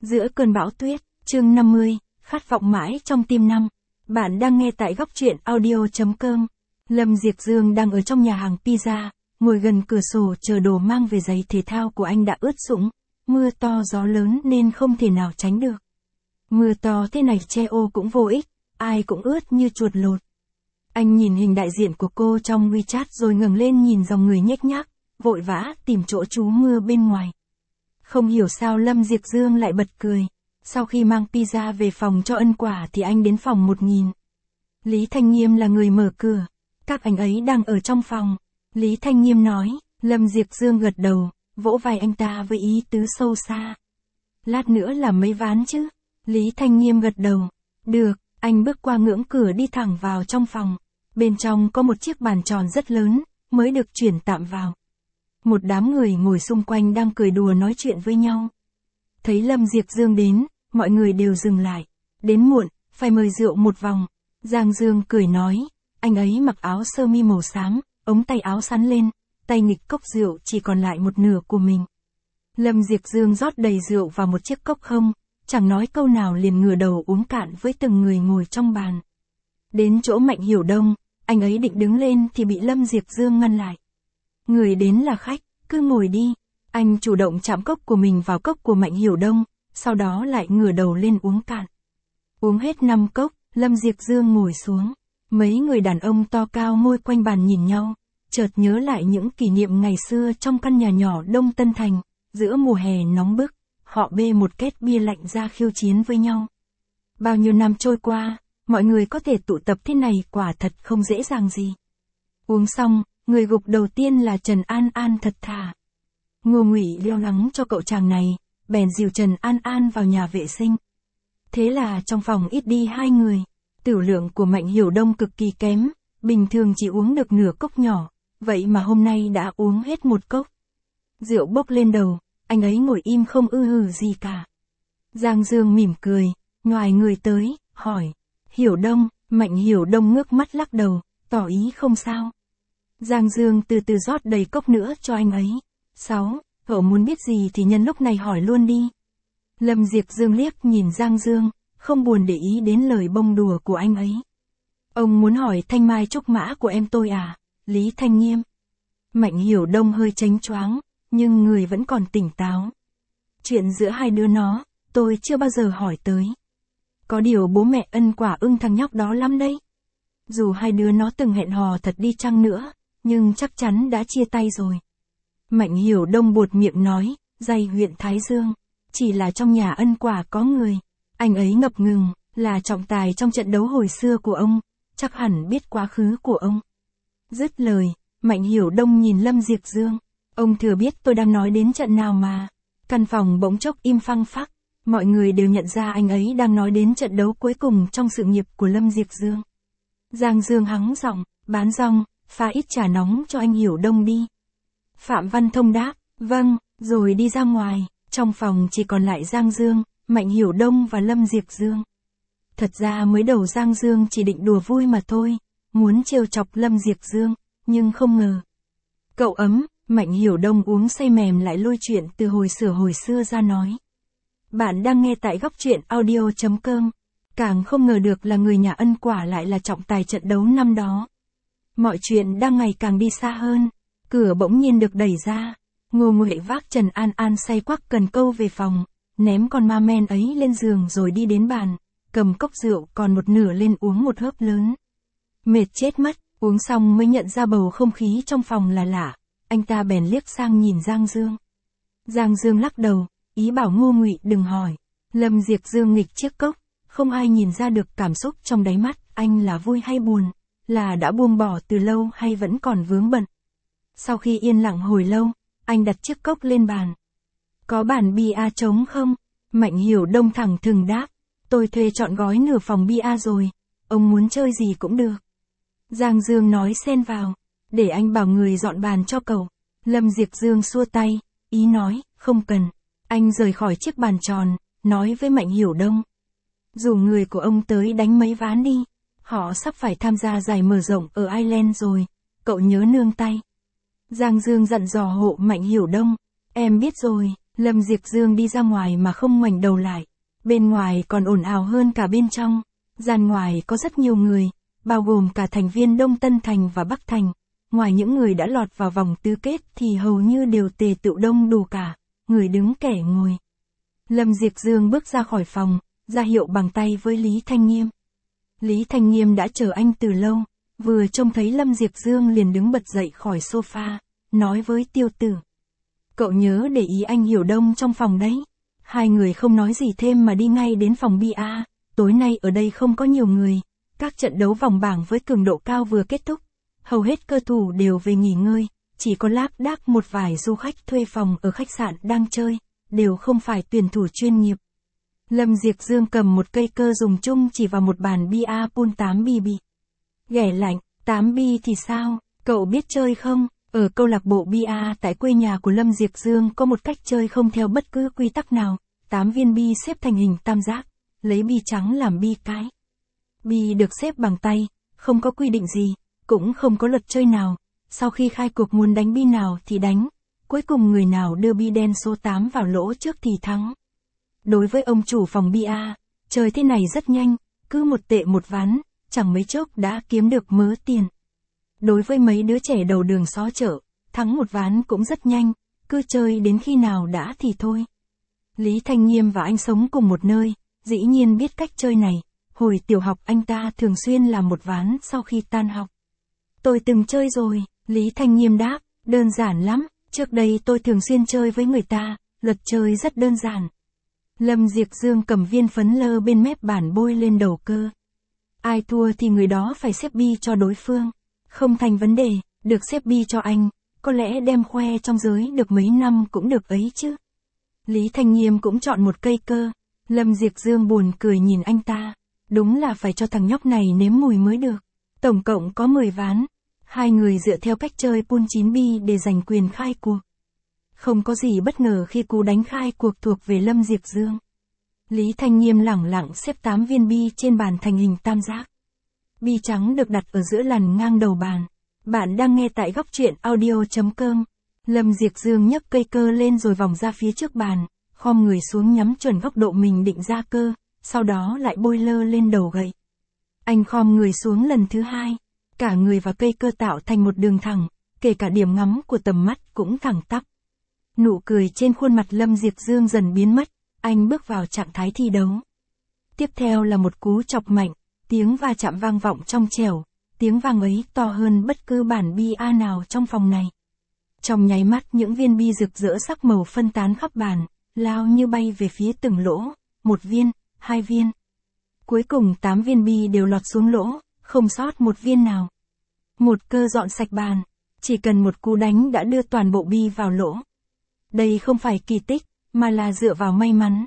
Giữa cơn bão tuyết, chương 50, khát vọng mãi trong tim năm. Bạn đang nghe tại góc truyện audio.com. Lâm Diệp Dương đang ở trong nhà hàng pizza, ngồi gần cửa sổ chờ đồ mang về. Giày thể thao của anh đã ướt sũng, mưa to gió lớn nên không thể nào tránh được. Mưa to thế này che ô cũng vô ích, ai cũng ướt như chuột lột. Anh nhìn hình đại diện của cô trong WeChat rồi ngẩng lên nhìn dòng người nhếch nhác, vội vã tìm chỗ trú mưa bên ngoài. Không hiểu sao Lâm Diệp Dương lại bật cười. Sau khi mang pizza về phòng cho Ân Quả thì anh đến phòng 1000. Lý Thanh Nghiêm là người mở cửa. Các anh ấy đang ở trong phòng. Lý Thanh Nghiêm nói. Lâm Diệp Dương gật đầu, vỗ vai anh ta với ý tứ sâu xa. Lát nữa là mấy ván chứ? Lý Thanh Nghiêm gật đầu. Được, anh bước qua ngưỡng cửa đi thẳng vào trong phòng. Bên trong có một chiếc bàn tròn rất lớn, mới được chuyển tạm vào. Một đám người ngồi xung quanh đang cười đùa nói chuyện với nhau. Thấy Lâm Diệp Dương đến, mọi người đều dừng lại. Đến muộn, phải mời rượu một vòng. Giang Dương cười nói, anh ấy mặc áo sơ mi màu xám, ống tay áo sắn lên, tay nghịch cốc rượu chỉ còn lại một nửa của mình. Lâm Diệp Dương rót đầy rượu vào một chiếc cốc không, chẳng nói câu nào liền ngửa đầu uống cạn với từng người ngồi trong bàn. Đến chỗ Mạnh Hiểu Đông, anh ấy định đứng lên thì bị Lâm Diệp Dương ngăn lại. Người đến là khách, cứ ngồi đi. Anh chủ động chạm cốc của mình vào cốc của Mạnh Hiểu Đông, sau đó lại ngửa đầu lên uống cạn. Uống hết 5 cốc, Lâm Diệp Dương ngồi xuống. Mấy người đàn ông to cao ngồi quanh bàn nhìn nhau, chợt nhớ lại những kỷ niệm ngày xưa trong căn nhà nhỏ Đông Tân Thành, giữa mùa hè nóng bức, họ bê một két bia lạnh ra khiêu chiến với nhau. Bao nhiêu năm trôi qua, mọi người có thể tụ tập thế này quả thật không dễ dàng gì. Uống xong, người gục đầu tiên là Trần An An thật thà. Ngô Ngụy lo lắng cho cậu chàng này, bèn dìu Trần An An vào nhà vệ sinh. Thế là trong phòng ít đi 2 người, tửu lượng của Mạnh Hiểu Đông cực kỳ kém, bình thường chỉ uống được nửa cốc nhỏ, vậy mà hôm nay đã uống hết 1 cốc. Rượu bốc lên đầu, anh ấy ngồi im không hừ gì cả. Giang Dương mỉm cười, ngoài người tới, hỏi, Hiểu Đông, Mạnh Hiểu Đông ngước mắt lắc đầu, tỏ ý không sao. Giang Dương từ từ rót đầy cốc nữa cho anh ấy. 6. Cậu muốn biết gì thì nhân lúc này hỏi luôn đi. Lâm Diệp Dương liếc nhìn Giang Dương, không buồn để ý đến lời bông đùa của anh ấy. Ông muốn hỏi thanh mai trúc mã của em tôi à? Lý Thanh Nghiêm. Mạnh Hiểu Đông hơi chánh choáng, nhưng người vẫn còn tỉnh táo. Chuyện giữa hai đứa nó, tôi chưa bao giờ hỏi tới. Có điều bố mẹ Ân Quả ưng thằng nhóc đó lắm đấy. Dù hai đứa nó từng hẹn hò thật đi chăng nữa, nhưng chắc chắn đã chia tay rồi. Mạnh Hiểu Đông buột miệng nói, dây huyện Thái Dương, chỉ là trong nhà Ân Quả có người. Anh ấy ngập ngừng, là trọng tài trong trận đấu hồi xưa của ông, chắc hẳn biết quá khứ của ông. Dứt lời, Mạnh Hiểu Đông nhìn Lâm Diệp Dương, ông thừa biết tôi đang nói đến trận nào mà. Căn phòng bỗng chốc im phăng phắc, mọi người đều nhận ra anh ấy đang nói đến trận đấu cuối cùng trong sự nghiệp của Lâm Diệp Dương. Giang Dương hắng giọng, bán rong, pha ít trà nóng cho anh Hiểu Đông đi. Phạm Văn Thông đáp, vâng, rồi đi ra ngoài, trong phòng chỉ còn lại Giang Dương, Mạnh Hiểu Đông và Lâm Diệp Dương. Thật ra mới đầu Giang Dương chỉ định đùa vui mà thôi, muốn trêu chọc Lâm Diệp Dương, nhưng không ngờ. Cậu ấm, Mạnh Hiểu Đông uống say mềm lại lôi chuyện từ hồi xưa ra nói. Bạn đang nghe tại góc truyện audio.com. Càng không ngờ được là người nhà Ân Quả lại là trọng tài trận đấu năm đó. Mọi chuyện đang ngày càng đi xa hơn. Cửa bỗng nhiên được đẩy ra. Ngô Ngụy vác Trần An An say quắc cần câu về phòng, ném con ma men ấy lên giường rồi đi đến bàn, cầm cốc rượu còn một nửa lên uống một hớp lớn. Mệt chết mất, uống xong mới nhận ra bầu không khí trong phòng là lạ, anh ta bèn liếc sang nhìn Giang Dương. Giang Dương lắc đầu, ý bảo Ngô Ngụy đừng hỏi. Lâm Diệp Dương nghịch chiếc cốc, không ai nhìn ra được cảm xúc trong đáy mắt anh là vui hay buồn, là đã buông bỏ từ lâu hay vẫn còn vướng bận. Sau khi yên lặng hồi lâu, anh đặt chiếc cốc lên bàn. Có bàn bia trống không? Mạnh Hiểu Đông thẳng thừng đáp. Tôi thuê trọn gói nửa phòng bia rồi. Ông muốn chơi gì cũng được. Giang Dương nói xen vào. Để anh bảo người dọn bàn cho cậu. Lâm Diệp Dương xua tay. Ý nói, không cần. Anh rời khỏi chiếc bàn tròn, nói với Mạnh Hiểu Đông. Rủ người của ông tới đánh mấy ván đi. Họ sắp phải tham gia giải mở rộng ở Ireland rồi. Cậu nhớ nương tay. Giang Dương dặn dò hộ Mạnh Hiểu Đông. Em biết rồi. Lâm Diệp Dương đi ra ngoài mà không ngoảnh đầu lại. Bên ngoài còn ồn ào hơn cả bên trong. Gian ngoài có rất nhiều người, bao gồm cả thành viên Đông Tân Thành và Bắc Thành. Ngoài những người đã lọt vào vòng tứ kết thì hầu như đều tề tựu đông đủ cả, người đứng kẻ ngồi. Lâm Diệp Dương bước ra khỏi phòng, ra hiệu bằng tay với Lý Thanh Nghiêm. Lý Thanh Nghiêm đã chờ anh từ lâu, vừa trông thấy Lâm Diệp Dương liền đứng bật dậy khỏi sofa, nói với Tiêu Tử. Cậu nhớ để ý anh Hiểu Đông trong phòng đấy. Hai người không nói gì thêm mà đi ngay đến phòng bia. Tối nay ở đây không có nhiều người. Các trận đấu vòng bảng với cường độ cao vừa kết thúc. Hầu hết cơ thủ đều về nghỉ ngơi, chỉ có lác đác một vài du khách thuê phòng ở khách sạn đang chơi, đều không phải tuyển thủ chuyên nghiệp. Lâm Diệp Dương cầm một cây cơ dùng chung chỉ vào một bàn bia pool 8BB. Ghẻ lạnh, 8B thì sao, cậu biết chơi không? Ở câu lạc bộ bia tại quê nhà của Lâm Diệp Dương có một cách chơi không theo bất cứ quy tắc nào, 8 viên bi xếp thành hình tam giác, lấy bi trắng làm bi cái. Bi được xếp bằng tay, không có quy định gì, cũng không có luật chơi nào, sau khi khai cuộc muốn đánh bi nào thì đánh, cuối cùng người nào đưa bi đen số 8 vào lỗ trước thì thắng. Đối với ông chủ phòng bia, chơi thế này rất nhanh, cứ 1 tệ 1 ván, chẳng mấy chốc đã kiếm được mớ tiền. Đối với mấy đứa trẻ đầu đường xó chợ, thắng 1 ván cũng rất nhanh, cứ chơi đến khi nào đã thì thôi. Lý Thanh Nghiêm và anh sống cùng một nơi, dĩ nhiên biết cách chơi này, hồi tiểu học anh ta thường xuyên làm 1 ván sau khi tan học. Tôi từng chơi rồi, Lý Thanh Nghiêm đáp, đơn giản lắm, trước đây tôi thường xuyên chơi với người ta, luật chơi rất đơn giản. Lâm Diệp Dương cầm viên phấn lơ bên mép bàn bôi lên đầu cơ. Ai thua thì người đó phải xếp bi cho đối phương. Không thành vấn đề, được xếp bi cho anh, có lẽ đem khoe trong giới được mấy năm cũng được ấy chứ. Lý Thanh Nghiêm cũng chọn một cây cơ. Lâm Diệp Dương buồn cười nhìn anh ta. Đúng là phải cho thằng nhóc này nếm mùi mới được. Tổng cộng có 10 ván. Hai người dựa theo cách chơi pool 9B để giành quyền khai cuộc. Không có gì bất ngờ khi cú đánh khai cuộc thuộc về Lâm Diệp Dương. Lý Thanh Nghiêm lẳng lặng xếp 8 viên bi trên bàn thành hình tam giác. Bi trắng được đặt ở giữa lằn ngang đầu bàn. Bạn đang nghe tại góc truyện audio.com. Lâm Diệp Dương nhấc cây cơ lên rồi vòng ra phía trước bàn, khom người xuống nhắm chuẩn góc độ mình định ra cơ, sau đó lại bôi lơ lên đầu gậy. Anh khom người xuống lần thứ 2, cả người và cây cơ tạo thành một đường thẳng, kể cả điểm ngắm của tầm mắt cũng thẳng tắp. Nụ cười trên khuôn mặt Lâm Diệp Dương dần biến mất, anh bước vào trạng thái thi đấu. Tiếp theo là một cú chọc mạnh, tiếng va chạm vang vọng trong trẻo, tiếng vang ấy to hơn bất cứ bản bia nào trong phòng này. Trong nháy mắt những viên bi rực rỡ sắc màu phân tán khắp bàn, lao như bay về phía từng lỗ, 1 viên, 2 viên. Cuối cùng 8 viên bi đều lọt xuống lỗ, không sót một viên nào. Một cơ dọn sạch bàn, chỉ cần một cú đánh đã đưa toàn bộ bi vào lỗ. Đây không phải kỳ tích, mà là dựa vào may mắn.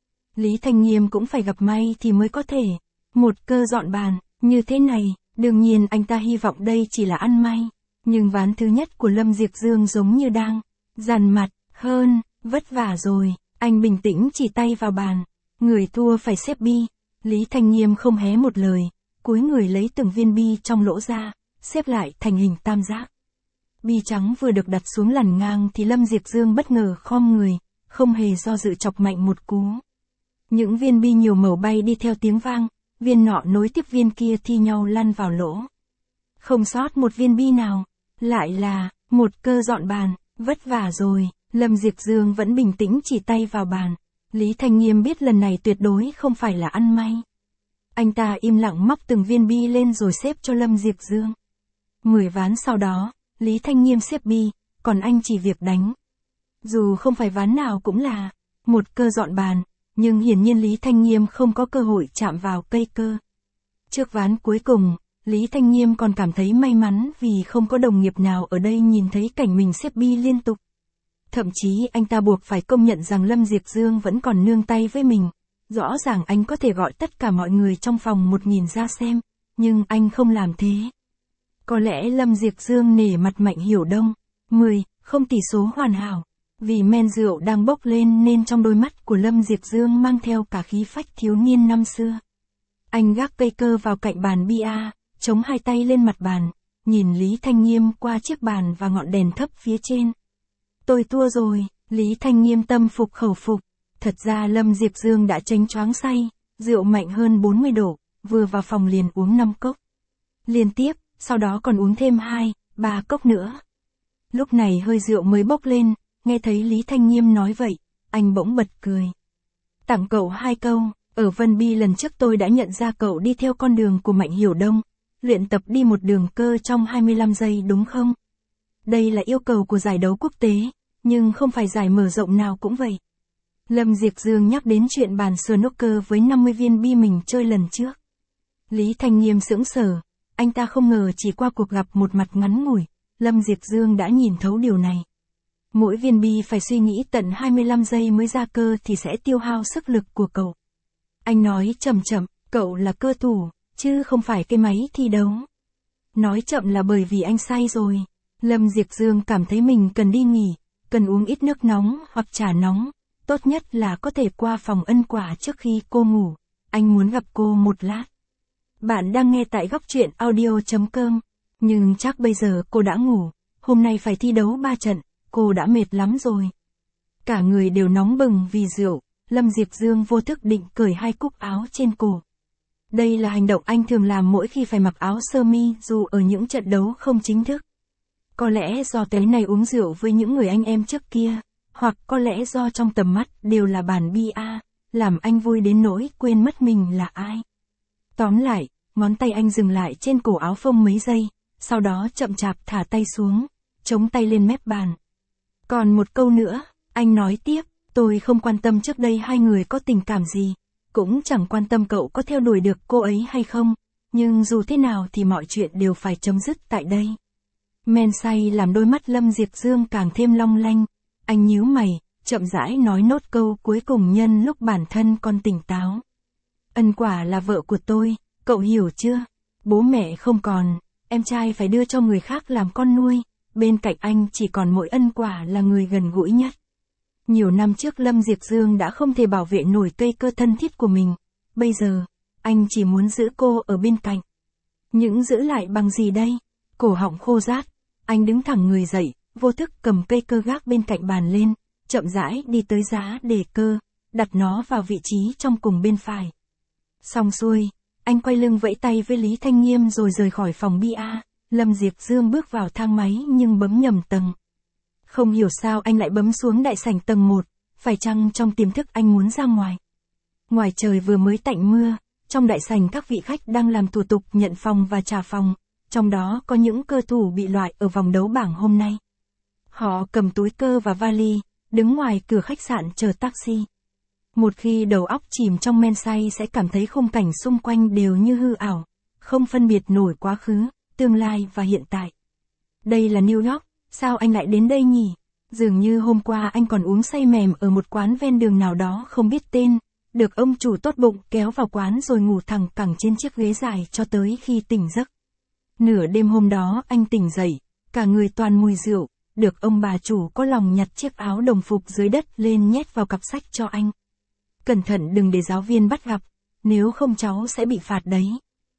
Lý Thanh Nghiêm cũng phải gặp may thì mới có thể. Một cơ dọn bàn, như thế này, đương nhiên anh ta hy vọng đây chỉ là ăn may. Nhưng ván thứ nhất của Lâm Diệp Dương giống như đang dằn mặt hơn, vất vả rồi. Anh bình tĩnh chỉ tay vào bàn. Người thua phải xếp bi. Lý Thanh Nghiêm không hé một lời, cúi người lấy từng viên bi trong lỗ ra, xếp lại thành hình tam giác. Bi trắng vừa được đặt xuống lằn ngang thì Lâm Diệp Dương bất ngờ khom người, không hề do dự chọc mạnh một cú. Những viên bi nhiều màu bay đi theo tiếng vang, viên nọ nối tiếp viên kia thi nhau lăn vào lỗ. Không sót một viên bi nào, lại là một cơ dọn bàn, vất vả rồi. Lâm Diệp Dương vẫn bình tĩnh chỉ tay vào bàn. Lý Thanh Nghiêm biết lần này tuyệt đối không phải là ăn may. Anh ta im lặng móc từng viên bi lên rồi xếp cho Lâm Diệp Dương. 10 ván sau đó, Lý Thanh Nghiêm xếp bi, còn anh chỉ việc đánh. Dù không phải ván nào cũng là một cơ dọn bàn, nhưng hiển nhiên Lý Thanh Nghiêm không có cơ hội chạm vào cây cơ. Trước ván cuối cùng, Lý Thanh Nghiêm còn cảm thấy may mắn vì không có đồng nghiệp nào ở đây nhìn thấy cảnh mình xếp bi liên tục. Thậm chí anh ta buộc phải công nhận rằng Lâm Diệp Dương vẫn còn nương tay với mình. Rõ ràng anh có thể gọi tất cả mọi người trong phòng một nhìn ra xem, nhưng anh không làm thế. Có lẽ Lâm Diệp Dương nể mặt Mạnh Hiểu Đông. 10, không tỷ số hoàn hảo. Vì men rượu đang bốc lên nên trong đôi mắt của Lâm Diệp Dương mang theo cả khí phách thiếu niên năm xưa. Anh gác cây cơ vào cạnh bàn bia, chống hai tay lên mặt bàn, nhìn Lý Thanh Nghiêm qua chiếc bàn và ngọn đèn thấp phía trên. Tôi thua rồi, Lý Thanh Nghiêm tâm phục khẩu phục. Thật ra Lâm Diệp Dương đã chánh choáng say, rượu mạnh hơn 40 độ, vừa vào phòng liền uống 5 cốc. Liên tiếp, sau đó còn uống thêm 2, 3 cốc nữa. Lúc này hơi rượu mới bốc lên, nghe thấy Lý Thanh Nghiêm nói vậy, anh bỗng bật cười. Tặng cậu 2 câu, ở Vân Bi lần trước tôi đã nhận ra cậu đi theo con đường của Mạnh Hiểu Đông, luyện tập đi một đường cơ trong 25 giây đúng không? Đây là yêu cầu của giải đấu quốc tế, nhưng không phải giải mở rộng nào cũng vậy. Lâm Diệp Dương nhắc đến chuyện bàn snooker với 50 viên bi mình chơi lần trước. Lý Thanh Nghiêm sững sờ, anh ta không ngờ chỉ qua cuộc gặp một mặt ngắn ngủi, Lâm Diệp Dương đã nhìn thấu điều này. Mỗi viên bi phải suy nghĩ tận 25 giây mới ra cơ thì sẽ tiêu hao sức lực của cậu. Anh nói chậm chậm, cậu là cơ thủ, chứ không phải cái máy thi đấu. Nói chậm là bởi vì anh say rồi. Lâm Diệp Dương cảm thấy mình cần đi nghỉ, cần uống ít nước nóng hoặc trà nóng. Tốt nhất là có thể qua phòng ân quả trước khi cô ngủ. Anh muốn gặp cô một lát. Bạn đang nghe tại góc truyện audio.com. Nhưng chắc bây giờ cô đã ngủ. Hôm nay phải thi đấu 3 trận, cô đã mệt lắm rồi. Cả người đều nóng bừng vì rượu. Lâm Diệp Dương vô thức định cởi 2 cúc áo trên cổ. Đây là hành động anh thường làm mỗi khi phải mặc áo sơ mi dù ở những trận đấu không chính thức. Có lẽ do tối này uống rượu với những người anh em trước kia, hoặc có lẽ do trong tầm mắt đều là bàn bia, làm anh vui đến nỗi quên mất mình là ai. Tóm lại, ngón tay anh dừng lại trên cổ áo phông mấy giây, sau đó chậm chạp thả tay xuống, chống tay lên mép bàn. Còn một câu nữa, anh nói tiếp, tôi không quan tâm trước đây hai người có tình cảm gì, cũng chẳng quan tâm cậu có theo đuổi được cô ấy hay không, nhưng dù thế nào thì mọi chuyện đều phải chấm dứt tại đây. Men say làm đôi mắt Lâm Diệp Dương càng thêm long lanh, anh nhíu mày, chậm rãi nói nốt câu cuối cùng nhân lúc bản thân còn tỉnh táo. Ân quả là vợ của tôi, cậu hiểu chưa? Bố mẹ không còn, em trai phải đưa cho người khác làm con nuôi, bên cạnh anh chỉ còn mỗi ân quả là người gần gũi nhất. Nhiều năm trước Lâm Diệp Dương đã không thể bảo vệ nổi cây cơ thân thiết của mình, bây giờ, anh chỉ muốn giữ cô ở bên cạnh. Những giữ lại bằng gì đây? Cổ họng khô rát, anh đứng thẳng người dậy, vô thức cầm cây cơ gác bên cạnh bàn lên, chậm rãi đi tới giá đề cơ, đặt nó vào vị trí trong cùng bên phải. Xong xuôi, anh quay lưng vẫy tay với Lý Thanh Nghiêm rồi rời khỏi phòng bia. Lâm Diệp Dương bước vào thang máy nhưng bấm nhầm tầng. Không hiểu sao anh lại bấm xuống đại sảnh tầng 1, phải chăng trong tiềm thức anh muốn ra ngoài. Ngoài trời vừa mới tạnh mưa, trong đại sảnh các vị khách đang làm thủ tục nhận phòng và trả phòng, trong đó có những cơ thủ bị loại ở vòng đấu bảng hôm nay. Họ cầm túi cơ và vali, đứng ngoài cửa khách sạn chờ taxi. Một khi đầu óc chìm trong men say sẽ cảm thấy khung cảnh xung quanh đều như hư ảo, không phân biệt nổi quá khứ, tương lai và hiện tại. Đây là New York, sao anh lại đến đây nhỉ? Dường như hôm qua anh còn uống say mềm ở một quán ven đường nào đó không biết tên, được ông chủ tốt bụng kéo vào quán rồi ngủ thẳng cẳng trên chiếc ghế dài cho tới khi tỉnh giấc. Nửa đêm hôm đó anh tỉnh dậy, cả người toàn mùi rượu, được ông bà chủ có lòng nhặt chiếc áo đồng phục dưới đất lên nhét vào cặp sách cho anh. Cẩn thận đừng để giáo viên bắt gặp, nếu không cháu sẽ bị phạt đấy.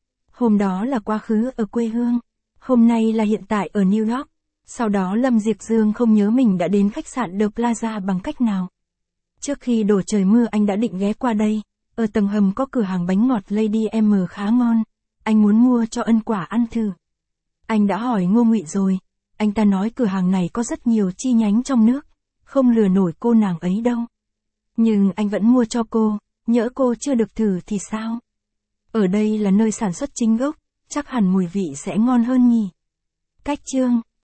Hôm đó là quá khứ ở quê hương, hôm nay là hiện tại ở New York. Sau đó Lâm Diệp Dương không nhớ mình đã đến khách sạn The Plaza bằng cách nào. Trước khi đổ trời mưa anh đã định ghé qua đây, ở tầng hầm có cửa hàng bánh ngọt Lady M khá ngon, anh muốn mua cho ân quả ăn thử. Anh đã hỏi Ngô Ngụy rồi, anh ta nói cửa hàng này có rất nhiều chi nhánh trong nước, không lừa nổi cô nàng ấy đâu. Nhưng anh vẫn mua cho cô, nhỡ cô chưa được thử thì sao? Ở đây là nơi sản xuất chính gốc, chắc hẳn mùi vị sẽ ngon hơn nhỉ. Cách chương